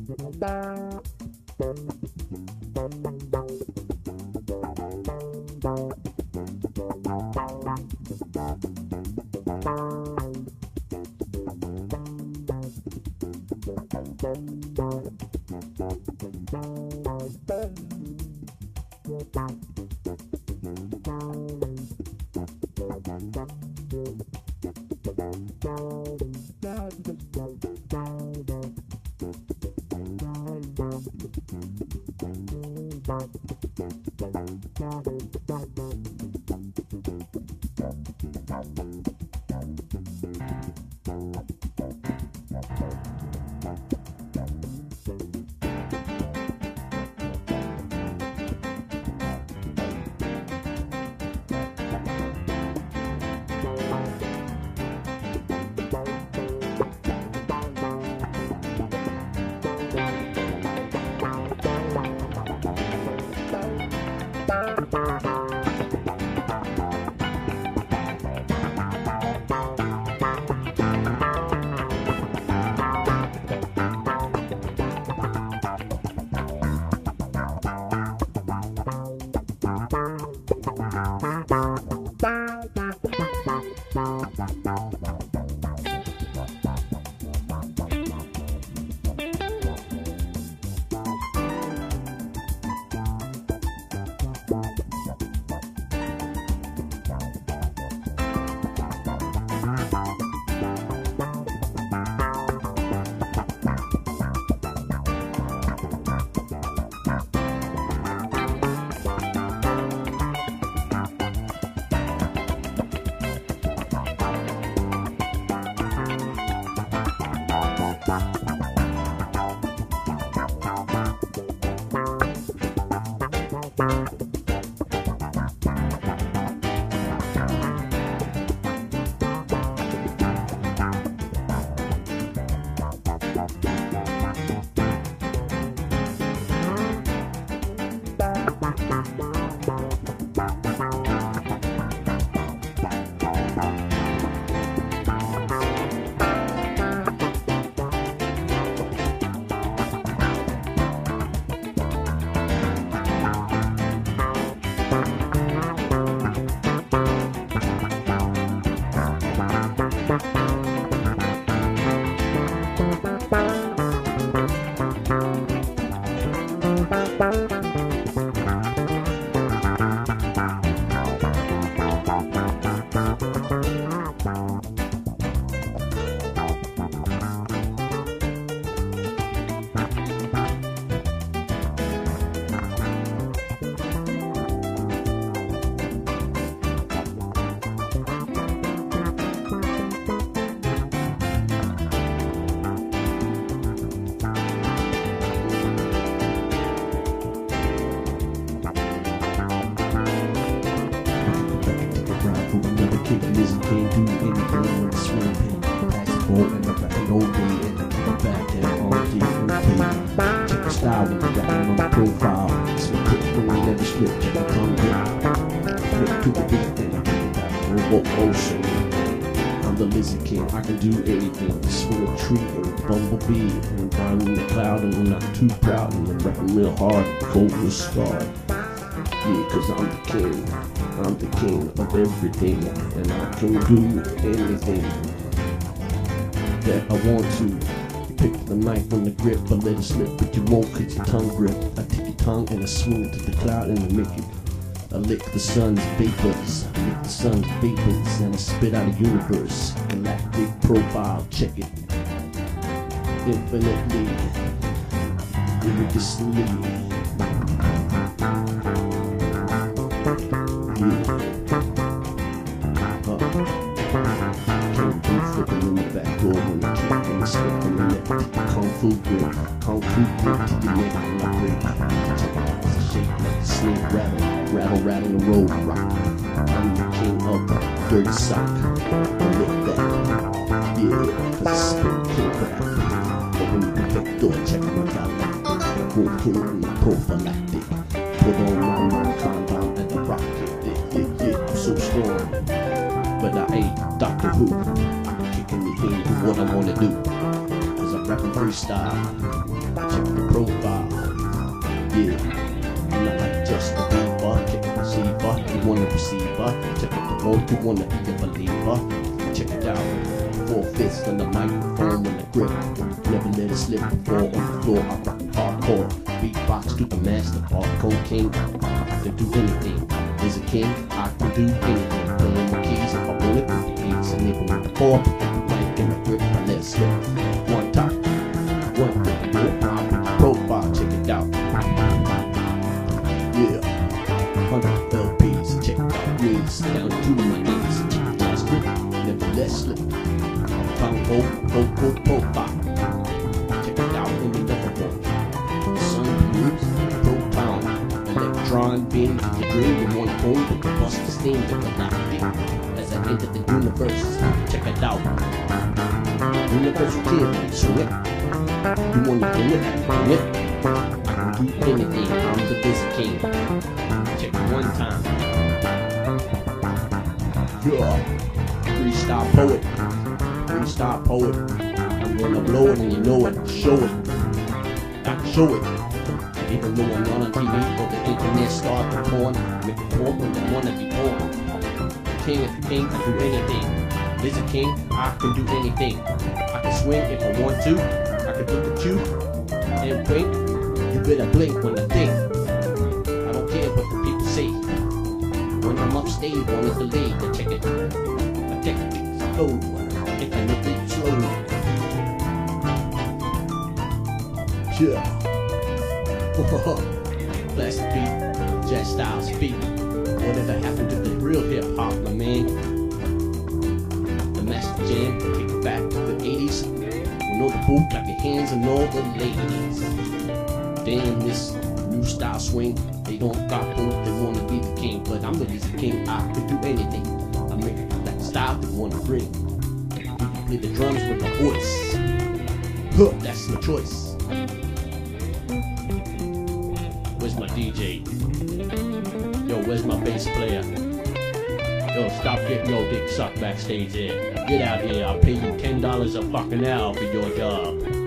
I can do anything, swing a tree or a bumblebee, and rhyme in the cloud, and I'm not too proud, and I'm rapping real hard, cold and scarred. Yeah, cause I'm the king of everything, and I can do anything that I want to. Pick the knife on the grip, but let it slip, but you won't cause your tongue grip. I take your tongue and I swing it to the cloud and I make it. I lick the sun's vapors, and I spit out a universe. Galactic profile, check it. Infinitely, religiously. Can't do flipping in the back door when I kick and slip in the neck. Kung fu grip to the neck and I break. Shake like a snake rattle and roll rock. I'm the king of the dirty sock. Lick that, yeah, cause it's king crap. Open the back door, check my dialect. Won't kill me, prophylactic. Put on my mind, compound and I rock it. Yeah, I'm so strong, but I ain't Doctor Who. I'm kicking the thing to what I wanna do. Cause I rap can freestyle. Check the profile. Yeah, I'm not like just a beaver. Check the receiver, you want a receiver. Check it the road, you wanna be a believer. Check it out. 4/5 on the microphone and the grip. Never let it slip before on the floor. I rock hardcore. Beatbox to the master. Hardcore king. I can do anything. Is a king. I can do anything. Pulling the keys. If I want it with the beats and even with the four. Mic and the grip. I let it slip. One time. One quick more. I'll put the profile. Check it out. Yeah. 100 LPs. Check it out. Knees down to my knees. Check it out. Never let it slip. Profile. Check it out in the level. Sun moves, profound. Electron beam to the dream. You want to hold with the bust the steam that will not be. As I enter the universe, check it out. Universal kid, swing. You want to do it? Whip. I can do anything. I'm the busy king. Check it one time. Yeah. Freestyle poet. Freestyle poet. I'm gonna blow it and you know it. Show it. I can show it. Even though I'm not on TV or the internet start to porn, make it porn when they wanna be born. King if you king, I do anything. Is a king, I can do anything. I can swing if I want to. I can look at you and wink. You better blink when I think. I don't care what the people say. When I'm upstage on the delay, to check it. I check it slow. If I look it slow. Yeah. Plastic beat, Jet Styles beat. Whatever happened to the real hip hop, my man? The Master Jam, take it back to the 80s. With all the boot, clap your hands and all the ladies. Damn, this new style swing, they don't got both, they wanna be the king. But I'm the lazy king, I can do anything. I make that style they wanna bring. You can play the drums with my voice. Huh, that's my choice. Where's my DJ? Yo, where's my bass player? Yo, stop getting your dick sucked backstage there. Get out here, I'll pay you $10 a fucking hour for your job.